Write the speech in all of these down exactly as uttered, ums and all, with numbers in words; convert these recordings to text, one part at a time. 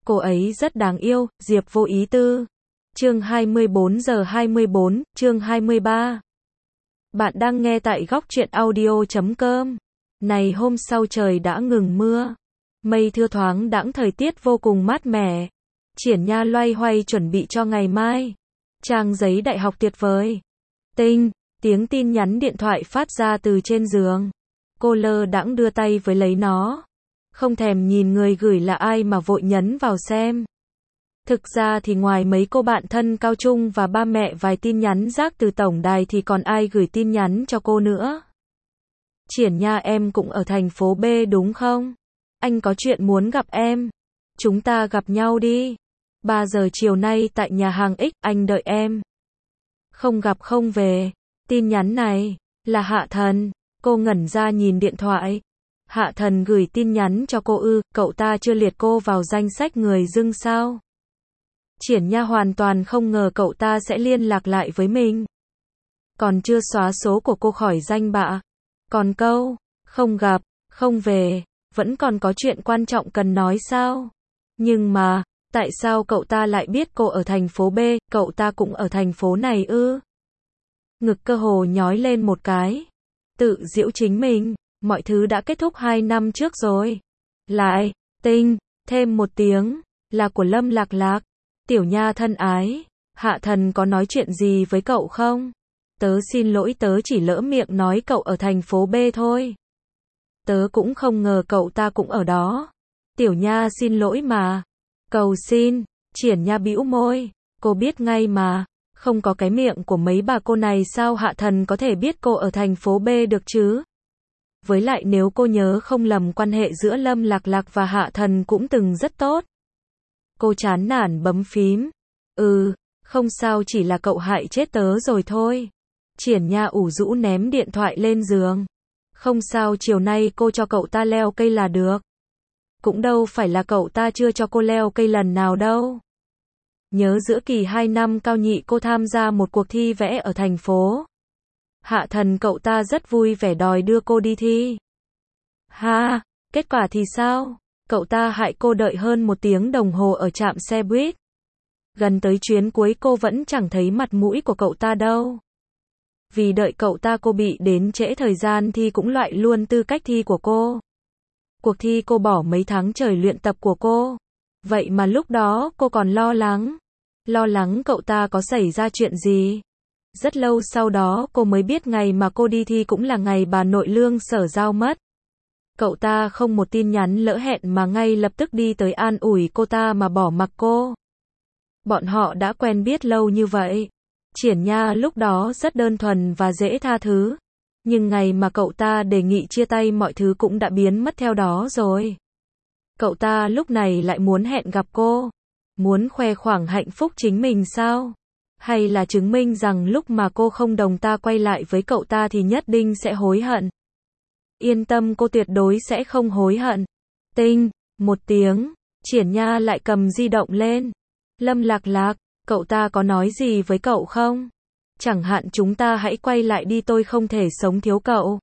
Cô ấy rất đáng yêu, Diệp Vô Ý Tư. Chương hai mươi bốn giờ hai mươi bốn, chương hai mươi ba. Bạn đang nghe tại góc truyện audio chấm com. Này hôm sau trời đã ngừng mưa. Mây thưa thoáng đãng, thời tiết vô cùng mát mẻ. Triển Nha loay hoay chuẩn bị cho ngày mai. Trang giấy đại học tuyệt vời. Tinh, tiếng tin nhắn điện thoại phát ra từ trên giường. Cô lơ đãng đưa tay với lấy nó. Không thèm nhìn người gửi là ai mà vội nhấn vào xem. Thực ra thì ngoài mấy cô bạn thân cao trung và ba mẹ vài tin nhắn rác từ tổng đài thì còn ai gửi tin nhắn cho cô nữa. Triển Nha, em cũng ở thành phố B đúng không? Anh có chuyện muốn gặp em. Chúng ta gặp nhau đi. ba giờ chiều nay tại nhà hàng X, anh đợi em. Không gặp không về. Tin nhắn này là Hạ Thần. Cô ngẩn ra nhìn điện thoại. Hạ Thần gửi tin nhắn cho cô ư? Cậu ta chưa liệt cô vào danh sách người dưng sao? Triển Nha hoàn toàn không ngờ cậu ta sẽ liên lạc lại với mình. Còn chưa xóa số của cô khỏi danh bạ. Còn câu, không gặp, không về, vẫn còn có chuyện quan trọng cần nói sao? Nhưng mà, tại sao cậu ta lại biết cô ở thành phố B, cậu ta cũng ở thành phố này ư? Ngực cơ hồ nhói lên một cái. Tự giễu chính mình, mọi thứ đã kết thúc hai năm trước rồi. Lại, Tinh, thêm một tiếng, là của Lâm Lạc Lạc. Tiểu Nha thân ái, Hạ Thần có nói chuyện gì với cậu không? Tớ xin lỗi, tớ chỉ lỡ miệng nói cậu ở thành phố B thôi. Tớ cũng không ngờ cậu ta cũng ở đó. Tiểu Nha xin lỗi mà. Cầu xin. Triển Nha bĩu môi. Cô biết ngay mà. Không có cái miệng của mấy bà cô này sao Hạ Thần có thể biết cô ở thành phố B được chứ? Với lại nếu cô nhớ không lầm, quan hệ giữa Lâm Lạc Lạc và Hạ Thần cũng từng rất tốt. Cô chán nản bấm phím. Ừ, không sao, chỉ là cậu hại chết tớ rồi thôi. Triển Nha ủ rũ ném điện thoại lên giường. Không sao, chiều nay cô cho cậu ta leo cây là được. Cũng đâu phải là cậu ta chưa cho cô leo cây lần nào đâu. Nhớ giữa kỳ hai năm cao nhị cô tham gia một cuộc thi vẽ ở thành phố. Hạ Thần cậu ta rất vui vẻ đòi đưa cô đi thi. Ha, kết quả thì sao? Cậu ta hại cô đợi hơn một tiếng đồng hồ ở trạm xe buýt. Gần tới chuyến cuối cô vẫn chẳng thấy mặt mũi của cậu ta đâu. Vì đợi cậu ta cô bị đến trễ thời gian thi, cũng loại luôn tư cách thi của cô. Cuộc thi cô bỏ mấy tháng trời luyện tập của cô. Vậy mà lúc đó cô còn lo lắng. Lo lắng cậu ta có xảy ra chuyện gì. Rất lâu sau đó cô mới biết ngày mà cô đi thi cũng là ngày bà nội Lương Sở giao mất. Cậu ta không một tin nhắn lỡ hẹn mà ngay lập tức đi tới an ủi cô ta mà bỏ mặc cô. Bọn họ đã quen biết lâu như vậy. Triển Nha lúc đó rất đơn thuần và dễ tha thứ. Nhưng ngày mà cậu ta đề nghị chia tay, mọi thứ cũng đã biến mất theo đó rồi. Cậu ta lúc này lại muốn hẹn gặp cô. Muốn khoe khoang hạnh phúc chính mình sao? Hay là chứng minh rằng lúc mà cô không đồng ta quay lại với cậu ta thì nhất định sẽ hối hận? Yên tâm, cô tuyệt đối sẽ không hối hận. Tinh, một tiếng, Triển Nha lại cầm di động lên. Lâm Lạc Lạc, cậu ta có nói gì với cậu không? Chẳng hạn chúng ta hãy quay lại đi, tôi không thể sống thiếu cậu.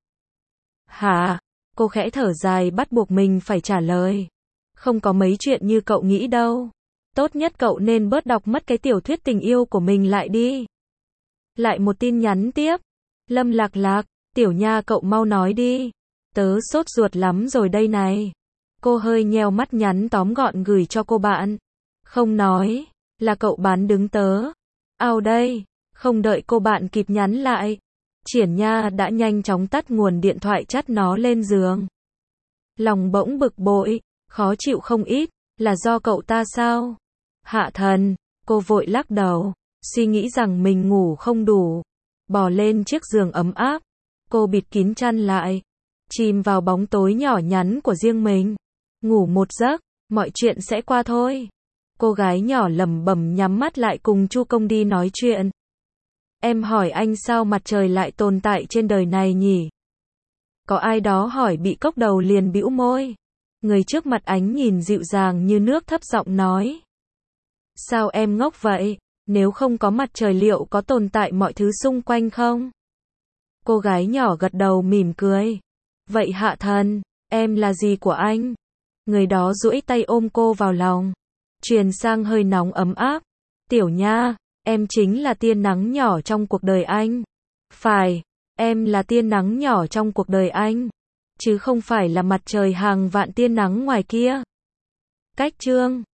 Hả? Cô khẽ thở dài, bắt buộc mình phải trả lời. Không có mấy chuyện như cậu nghĩ đâu. Tốt nhất cậu nên bớt đọc mất cái tiểu thuyết tình yêu của mình lại đi. Lại một tin nhắn tiếp. Lâm Lạc Lạc, Tiểu Nha cậu mau nói đi. Tớ sốt ruột lắm rồi đây này. Cô hơi nheo mắt nhắn tóm gọn gửi cho cô bạn. Không nói, là cậu bán đứng tớ. Ao đây, không đợi cô bạn kịp nhắn lại. Triển Nha đã nhanh chóng tắt nguồn điện thoại, chắt nó lên giường. Lòng bỗng bực bội, khó chịu không ít, là do cậu ta sao? Hạ Thần, cô vội lắc đầu, suy nghĩ rằng mình ngủ không đủ. Bò lên chiếc giường ấm áp, cô bịt kín chăn lại. Chìm vào bóng tối nhỏ nhắn của riêng mình. Ngủ một giấc, mọi chuyện sẽ qua thôi. Cô gái nhỏ lẩm bẩm nhắm mắt lại cùng Chu Công đi nói chuyện. Em hỏi anh sao mặt trời lại tồn tại trên đời này nhỉ? Có ai đó hỏi, bị cốc đầu liền bĩu môi. Người trước mặt ánh nhìn dịu dàng như nước, thấp giọng nói. Sao em ngốc vậy? Nếu không có mặt trời liệu có tồn tại mọi thứ xung quanh không? Cô gái nhỏ gật đầu mỉm cười. Vậy Hạ Thần, em là gì của anh? Người đó duỗi tay ôm cô vào lòng. Truyền sang hơi nóng ấm áp. Tiểu Nha, em chính là tia nắng nhỏ trong cuộc đời anh. Phải, em là tia nắng nhỏ trong cuộc đời anh, chứ không phải là mặt trời hàng vạn tia nắng ngoài kia. Cách chương